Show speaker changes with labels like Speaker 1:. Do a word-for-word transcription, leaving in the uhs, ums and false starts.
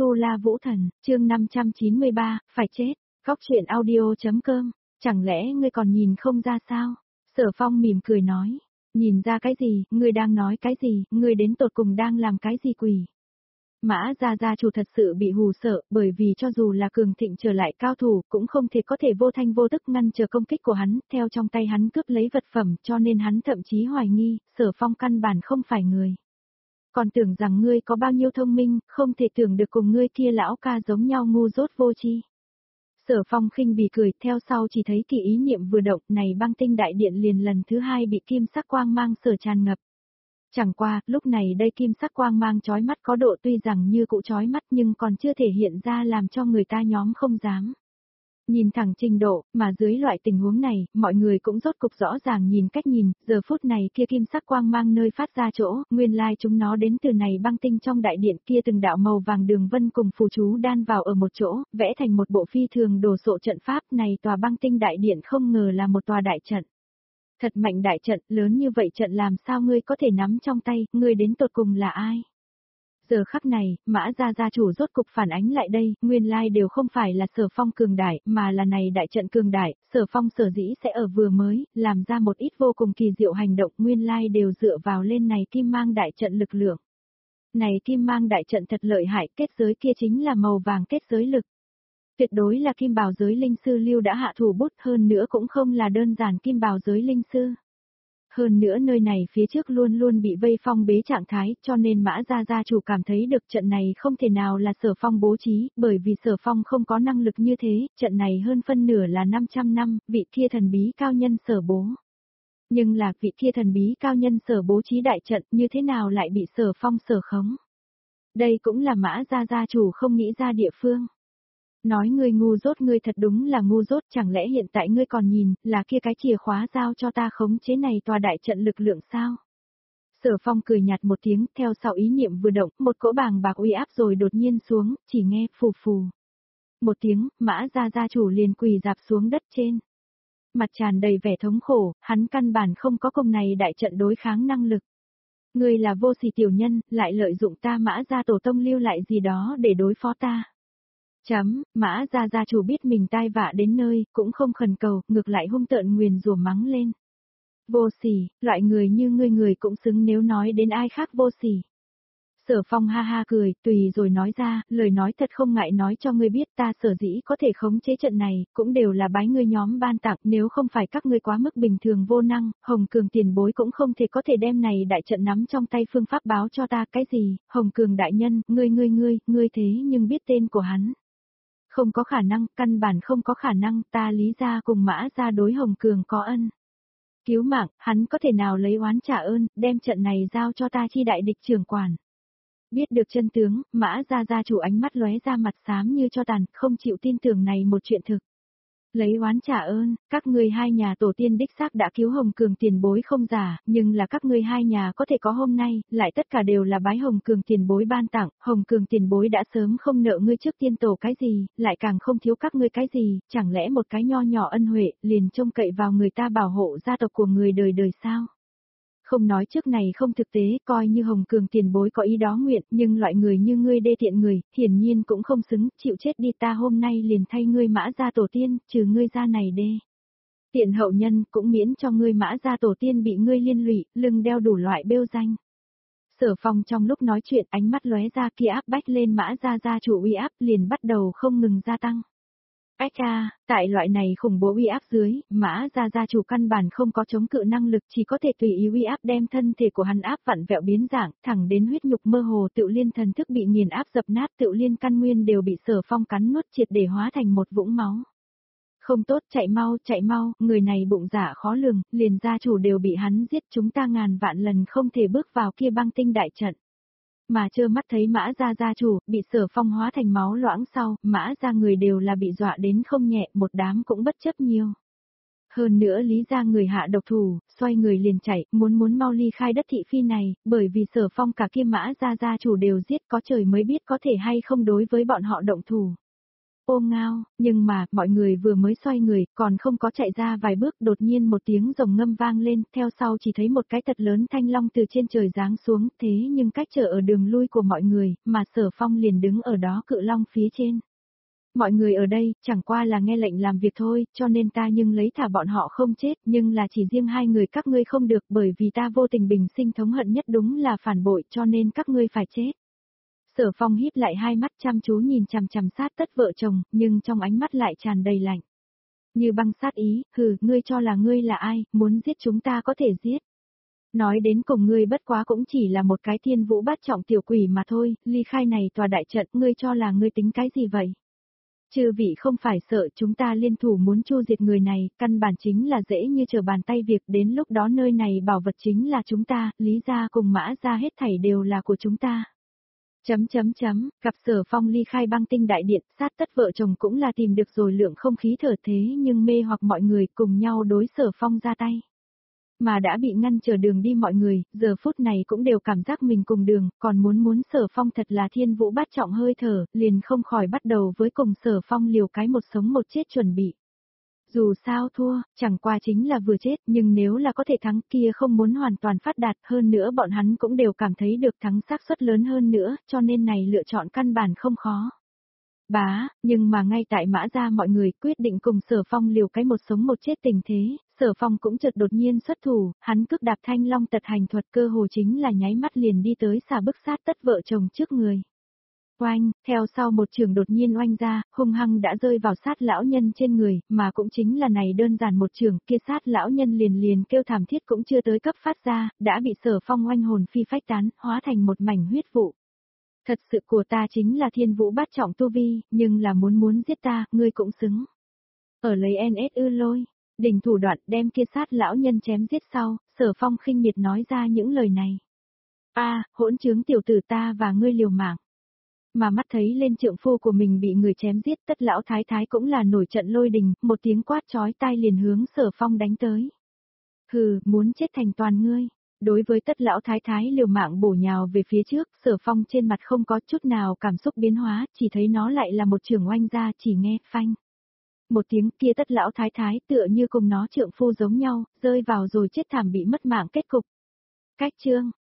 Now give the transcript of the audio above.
Speaker 1: Tu La Vũ Thần, chương năm trăm chín mươi ba, phải chết, góc truyện audio.com, chẳng lẽ ngươi còn nhìn không ra sao? Sở Phong mỉm cười nói, nhìn ra cái gì, ngươi đang nói cái gì, ngươi đến tột cùng đang làm cái gì quỷ? Mã gia gia chủ thật sự bị hù sợ, bởi vì cho dù là cường thịnh trở lại cao thủ, cũng không thể có thể vô thanh vô tức ngăn trở công kích của hắn, theo trong tay hắn cướp lấy vật phẩm, cho nên hắn thậm chí hoài nghi, Sở Phong căn bản không phải người. Còn tưởng rằng ngươi có bao nhiêu thông minh, không thể tưởng được cùng ngươi kia lão ca giống nhau ngu dốt vô tri. Sở Phong khinh bỉ cười, theo sau chỉ thấy kỳ ý niệm vừa động, này băng tinh đại điện liền lần thứ hai bị kim sắc quang mang sở tràn ngập. Chẳng qua, lúc này đây kim sắc quang mang chói mắt có độ tuy rằng như cũ chói mắt nhưng còn chưa thể hiện ra làm cho người ta nhóm không dám. Nhìn thẳng trình độ, mà dưới loại tình huống này, mọi người cũng rốt cục rõ ràng nhìn cách nhìn, giờ phút này kia kim sắc quang mang nơi phát ra chỗ, nguyên lai chúng nó đến từ này băng tinh trong đại điện kia từng đạo màu vàng đường vân cùng phù chú đan vào ở một chỗ, vẽ thành một bộ phi thường đồ sộ trận pháp này tòa băng tinh đại điện không ngờ là một tòa đại trận. Thật mạnh đại trận, lớn như vậy trận làm sao ngươi có thể nắm trong tay, ngươi đến tột cùng là ai? Giờ khắc này, Mã gia gia chủ rốt cục phản ánh lại đây, nguyên lai đều không phải là Sở Phong cường đại, mà là này đại trận cường đại, Sở Phong sở dĩ sẽ ở vừa mới, làm ra một ít vô cùng kỳ diệu hành động, nguyên lai đều dựa vào lên này kim mang đại trận lực lượng. Này kim mang đại trận thật lợi hại, kết giới kia chính là màu vàng kết giới lực. Tuyệt đối là kim bào giới linh sư Lưu đã hạ thủ bút, hơn nữa cũng không là đơn giản kim bào giới linh sư. Hơn nữa nơi này phía trước luôn luôn bị vây phong bế trạng thái, cho nên Mã gia gia chủ cảm thấy được trận này không thể nào là Sở Phong bố trí, bởi vì Sở Phong không có năng lực như thế, trận này hơn phân nửa là năm trăm năm, vị kia thần bí cao nhân sở bố. Nhưng là vị kia thần bí cao nhân sở bố trí đại trận như thế nào lại bị Sở Phong sở khống? Đây cũng là Mã gia gia chủ không nghĩ ra địa phương. Nói ngươi ngu dốt, ngươi thật đúng là ngu dốt, chẳng lẽ hiện tại ngươi còn nhìn, là kia cái chìa khóa giao cho ta khống chế này tòa đại trận lực lượng sao? Sở Phong cười nhạt một tiếng, theo sau ý niệm vừa động, một cỗ bàng bạc uy áp rồi đột nhiên xuống, chỉ nghe phù phù. Một tiếng, Mã gia gia chủ liền quỳ dạp xuống đất trên. Mặt tràn đầy vẻ thống khổ, hắn căn bản không có công này đại trận đối kháng năng lực. Ngươi là vô sỉ tiểu nhân, lại lợi dụng ta Mã gia tổ tông lưu lại gì đó để đối phó ta. Chấm, Mã gia gia chủ biết mình tai vạ đến nơi, cũng không khẩn cầu, ngược lại hung tợn nguyền rủa mắng lên. Vô sỉ, loại người như ngươi người cũng xứng nếu nói đến ai khác vô sỉ. Sở Phong ha ha cười, tùy rồi nói ra, lời nói thật không ngại nói cho ngươi biết ta sở dĩ có thể khống chế trận này, cũng đều là bái ngươi nhóm ban tặng, nếu không phải các ngươi quá mức bình thường vô năng, Hồng Cường tiền bối cũng không thể có thể đem này đại trận nắm trong tay phương pháp báo cho ta cái gì, Hồng Cường đại nhân, ngươi ngươi ngươi, ngươi thế nhưng biết tên của hắn. Không có khả năng, căn bản không có khả năng, ta Lý gia cùng Mã gia đối Hồng Cường có ân. Cứu mạng, hắn có thể nào lấy oán trả ơn, đem trận này giao cho ta chi đại địch trưởng quản. Biết được chân tướng, Mã gia gia chủ ánh mắt lóe ra mặt xám như cho tàn, không chịu tin tưởng này một chuyện thực. Lấy oán trả ơn, các ngươi hai nhà tổ tiên đích xác đã cứu Hồng Cường tiền bối không giả, nhưng là các ngươi hai nhà có thể có hôm nay, lại tất cả đều là bái Hồng Cường tiền bối ban tặng, Hồng Cường tiền bối đã sớm không nợ ngươi trước tiên tổ cái gì, lại càng không thiếu các ngươi cái gì, chẳng lẽ một cái nho nhỏ ân huệ, liền trông cậy vào người ta bảo hộ gia tộc của người đời đời sao? Không nói trước này không thực tế, coi như Hồng Cường tiền bối có ý đó nguyện, nhưng loại người như ngươi đê tiện người, hiển nhiên cũng không xứng, chịu chết đi, ta hôm nay liền thay ngươi Mã gia tổ tiên, trừ ngươi ra này đê tiện hậu nhân, cũng miễn cho ngươi Mã gia tổ tiên bị ngươi liên lụy, lưng đeo đủ loại bêu danh. Sở Phong trong lúc nói chuyện, ánh mắt lóe ra kia áp bách lên Mã gia gia chủ uy áp liền bắt đầu không ngừng gia tăng. Ách a, tại loại này khủng bố uy áp dưới, Mã gia gia chủ căn bản không có chống cự năng lực, chỉ có thể tùy ý uy áp đem thân thể của hắn áp vặn vẹo biến dạng, thẳng đến huyết nhục mơ hồ, Tự Liên thần thức bị nghiền áp dập nát, Tự Liên căn nguyên đều bị Sở Phong cắn nuốt triệt để hóa thành một vũng máu. Không tốt, chạy mau, chạy mau, người này bụng dạ khó lường, liền gia chủ đều bị hắn giết, chúng ta ngàn vạn lần không thể bước vào kia băng tinh đại trận. Mà trơ mắt thấy Mã gia gia chủ, bị Sở Phong hóa thành máu loãng sau, Mã gia người đều là bị dọa đến không nhẹ, một đám cũng bất chấp nhiều. Hơn nữa Lý gia người hạ độc thủ, xoay người liền chạy, muốn muốn mau ly khai đất thị phi này, bởi vì Sở Phong cả kia Mã gia gia chủ đều giết, có trời mới biết có thể hay không đối với bọn họ động thủ. Ô ngao, nhưng mà, mọi người vừa mới xoay người, còn không có chạy ra vài bước, đột nhiên một tiếng rồng ngâm vang lên, theo sau chỉ thấy một cái thật lớn thanh long từ trên trời giáng xuống, thế nhưng cách trở ở đường lui của mọi người, mà Sở Phong liền đứng ở đó cự long phía trên. Mọi người ở đây, chẳng qua là nghe lệnh làm việc thôi, cho nên ta nhưng lấy thả bọn họ không chết, nhưng là chỉ riêng hai người các ngươi không được, bởi vì ta vô tình bình sinh thống hận nhất đúng là phản bội, cho nên các ngươi phải chết. Sở Phong híp lại hai mắt chăm chú nhìn chằm chằm sát tất vợ chồng, nhưng trong ánh mắt lại tràn đầy lạnh. Như băng sát ý, hừ, ngươi cho là ngươi là ai, muốn giết chúng ta có thể giết. Nói đến cùng ngươi bất quá cũng chỉ là một cái thiên vũ bát trọng tiểu quỷ mà thôi, ly khai này tòa đại trận, ngươi cho là ngươi tính cái gì vậy? Chư vị không phải sợ chúng ta liên thủ muốn chu diệt người này, căn bản chính là dễ như trở bàn tay việc, đến lúc đó nơi này bảo vật chính là chúng ta, Lý gia cùng Mã gia hết thảy đều là của chúng ta. Chấm chấm chấm, gặp Sở Phong ly khai băng tinh đại điện, sát tất vợ chồng cũng là tìm được rồi lượng không khí thở thế nhưng mê hoặc mọi người cùng nhau đối Sở Phong ra tay. Mà đã bị ngăn trở đường đi mọi người, giờ phút này cũng đều cảm giác mình cùng đường, còn muốn muốn Sở Phong thật là thiên vũ bát trọng hơi thở, liền không khỏi bắt đầu với cùng Sở Phong liều cái một sống một chết chuẩn bị. Dù sao thua, chẳng qua chính là vừa chết, nhưng nếu là có thể thắng kia không muốn hoàn toàn phát đạt hơn nữa bọn hắn cũng đều cảm thấy được thắng xác suất lớn hơn nữa, cho nên này lựa chọn căn bản không khó. Bá, nhưng mà ngay tại Mã gia mọi người quyết định cùng Sở Phong liều cái một sống một chết tình thế, Sở Phong cũng chợt đột nhiên xuất thủ, hắn cước đạp thanh long tật hành thuật cơ hồ chính là nháy mắt liền đi tới xà bức sát tất vợ chồng trước người. Oanh, theo sau một trường đột nhiên oanh ra, hung hăng đã rơi vào sát lão nhân trên người, mà cũng chính là này đơn giản một trường, kia sát lão nhân liền liền kêu thảm thiết cũng chưa tới cấp phát ra, đã bị Sở Phong oanh hồn phi phách tán, hóa thành một mảnh huyết vụ. Thật sự của ta chính là thiên vũ bát trọng tu vi, nhưng là muốn muốn giết ta, ngươi cũng xứng. Ở lấy en ét ư lôi, đỉnh thủ đoạn đem kia sát lão nhân chém giết sau, Sở Phong khinh miệt nói ra những lời này. A, hỗn trướng tiểu tử ta và ngươi liều mạng. Mà mắt thấy lên trượng phu của mình bị người chém giết, tất lão thái thái cũng là nổi trận lôi đình, một tiếng quát chói tai liền hướng Sở Phong đánh tới. Hừ, muốn chết thành toàn ngươi. Đối với tất lão thái thái liều mạng bổ nhào về phía trước, Sở Phong trên mặt không có chút nào cảm xúc biến hóa, chỉ thấy nó lại là một trường oanh ra, chỉ nghe phanh. Một tiếng kia tất lão thái thái tựa như cùng nó trượng phu giống nhau, rơi vào rồi chết thảm bị mất mạng kết cục. Cách chương,